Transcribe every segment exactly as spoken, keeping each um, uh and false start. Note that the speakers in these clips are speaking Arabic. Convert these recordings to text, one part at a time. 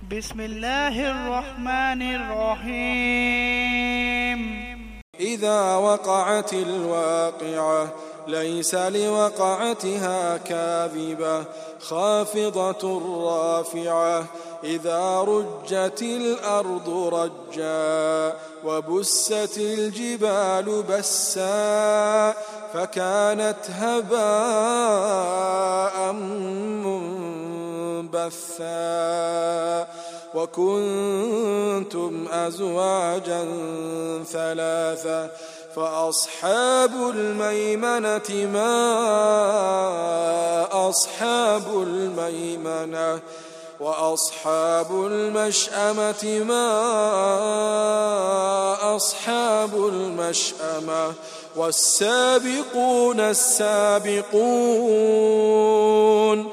بسم الله الرحمن الرحيم. إذا وقعت الواقعة ليس لوقعتها كاذبة خافضة رافعة إذا رجت الأرض رجا وبست الجبال بسا فكانت هباء منبثا وكنتم أزواجا ثلاثة فأصحاب الميمنة ما أصحاب الميمنة وأصحاب المشأمة ما أصحاب المشأمة والسابقون السابقون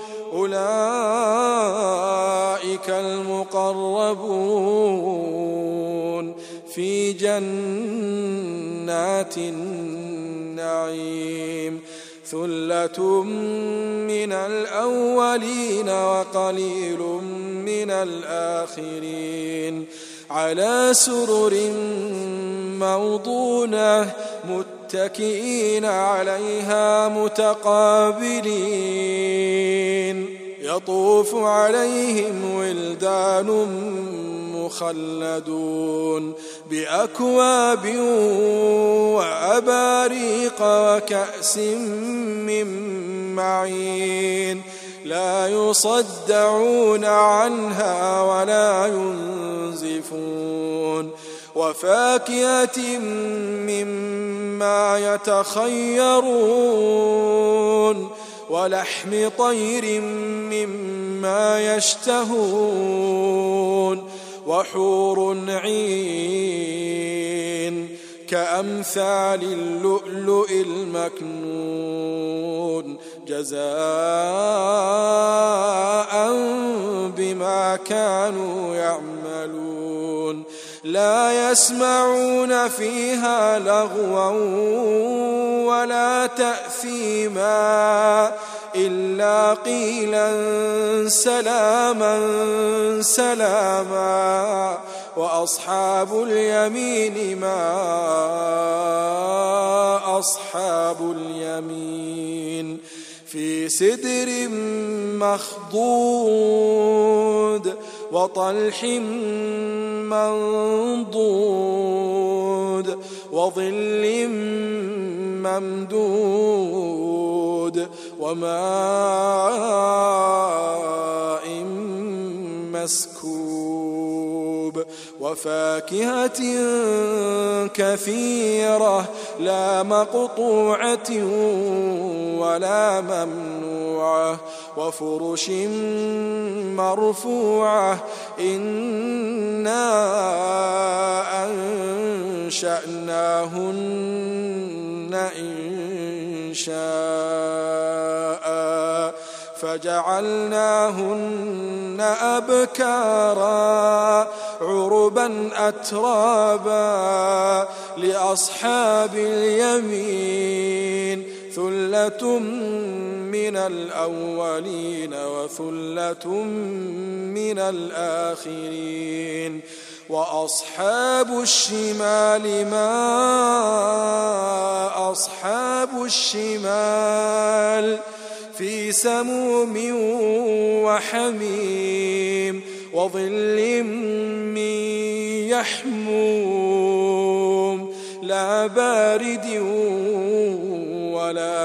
أولئك المقربون في جنات النعيم ثلة من الأولين وقليل من الآخرين على سرر موضونة متكئين عليها متقابلين يطوف عليهم ولدان مخلدون بأكواب وأباريق وكأس من معين لا يصدعون عنها ولا ينزفون وفاكهة مما يتخيرون ولحم طير مما يشتهون وحور عين كأمثال اللؤلؤ المكنون جزاء بما كانوا يعملون لا يسمعون فيها لغوا ولا تأثيما إلا قيلا سلاما سلاما وأصحاب اليمين ما أصحاب اليمين في سدر مخضود وطلح منضود وظل ممدود وماء مسكوب وفاكهة كثيرة لا مقطوعة ولا ممنوعة وفرش مرفوعة إنا أنشأناهن إنشاء فجعلناهن أبكارا عربا أترابا لأصحاب اليمين ثلة من الأولين وثلة من الآخرين وأصحاب الشمال ما أصحاب الشمال في سموم وحميم وظل من يحموم لا بارد ولا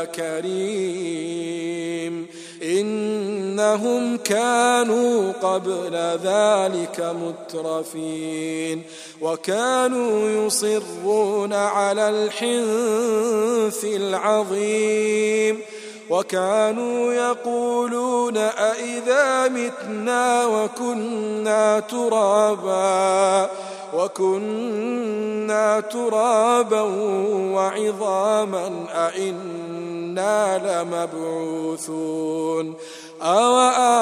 كريم إنهم كانوا قبل ذلك مترفين وكانوا يصرون على الحنث العظيم وكانوا يقولون أئذا متنا وكنا ترابا وكنا ترابا وعظاما أئنا لمبعوثون أو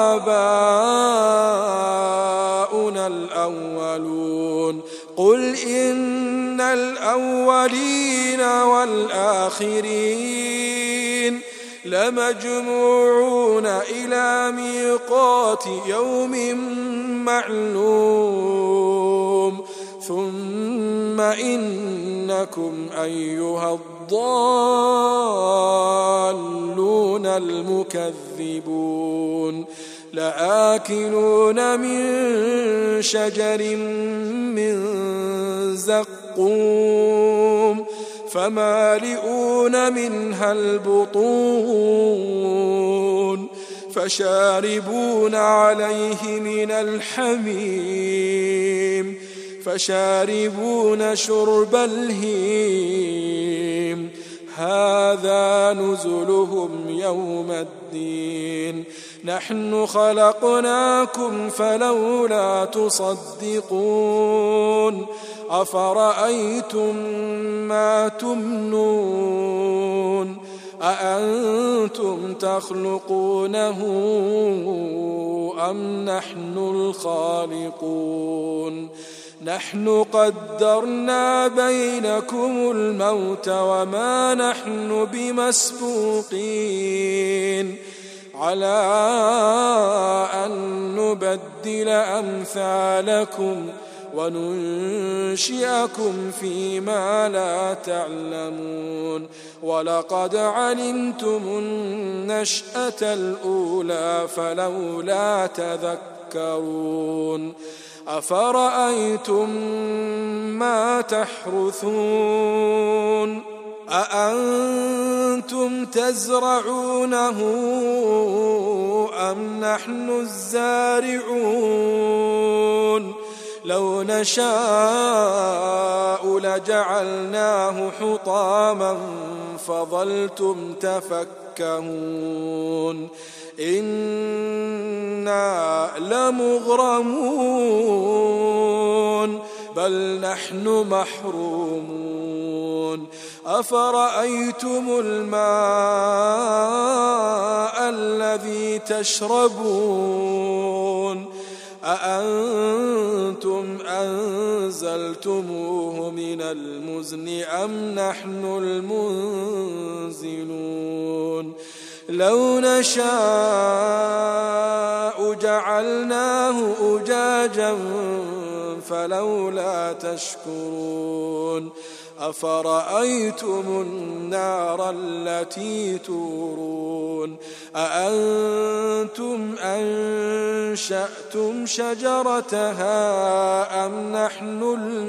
آباؤنا الأولون قل إن الأولين والآخرين لمجموعون إلى ميقات يوم معلوم ثم إنكم أيها الضالون المكذبون لآكلون من شجر من زقوم فمالئون منها البطون فشاربون عليه من الحميم فشاربون شرب الهيم هذا نزلهم يوم الدين نحن خلقناكم فلولا تصدقون أفرأيتم ما تمنون أأنتم تخلقونه أم نحن الخالقون نحن قدرنا بينكم الموت وما نحن بمسبوقين على أن نبدل أمثالكم وننشئكم فيما لا تعلمون ولقد علمتم النشأة الأولى فلولا تذكرون أفرأيتم ما تحرثون أأنتم تزرعونه أم نحن الزارعون لو نشاء لجعلناه حطاما فظلتم تفكهون إنا لمغرمون بل نحن محرومون أفرأيتم الماء الذي تشربون أأنتم أنزلتموه من المزن أم نحن المنزلون لو نشاء جعلناه أجاجا فلولا تشكرون أفرأيتم النار التي تورون أأنتم أنشأتم شجرتها أم نحن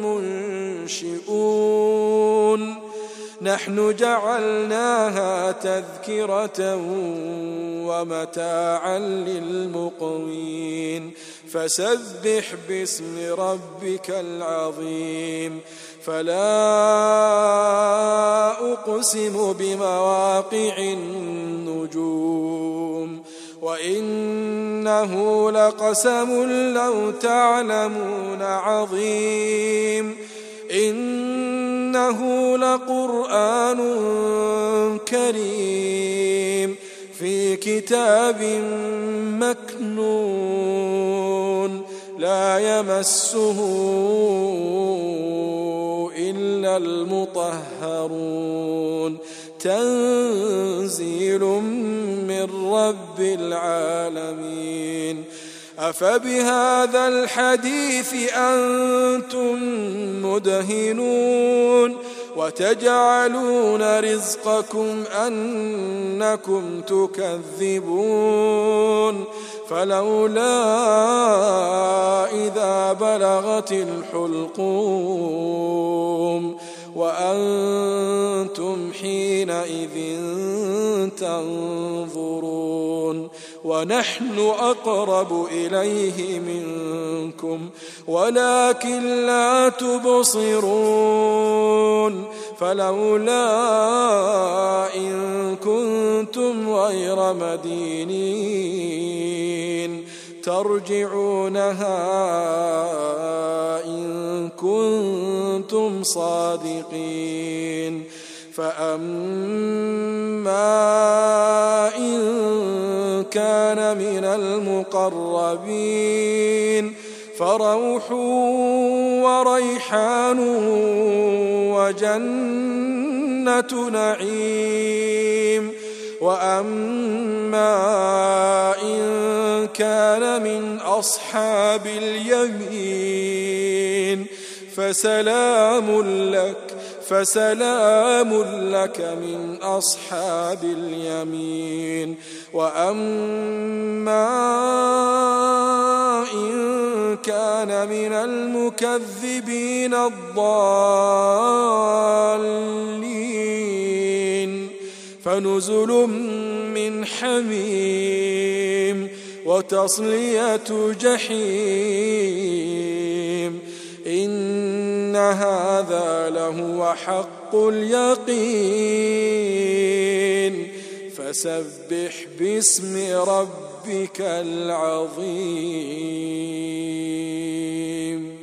المنشئون نحن جعلناها تذكرة ومتاعا للمقوين فسبح باسم ربك العظيم فلا أقسم بمواقع النجوم وإنه لقسم لو تعلمون عظيم إنه لقرآن كريم في كتاب مكنون لا يمسه إلا المطهرون تنزيل من رب العالمين أفبهذا الحديث أنتم مدهنون وتجعلون رزقكم أنكم تكذبون فلولا إذا بلغت الحلقوم وأنتم حينئذ تنظرون ونحن أقرب إليه منكم ولكن لا تبصرون فلولا إن كنتم غير مدينين ترجعونها إن كنتم صادقين فأما إن كان من المقربين فروح وريحان وجنة نعيم وأما إن كان من أصحاب اليمين فسلام لك فسلام لك من أصحاب اليمين وأما إن كان من المكذبين الضالين فنزل من حميم وتصلية جحيم إن هذا لهو حق اليقين فسبح باسم ربك العظيم.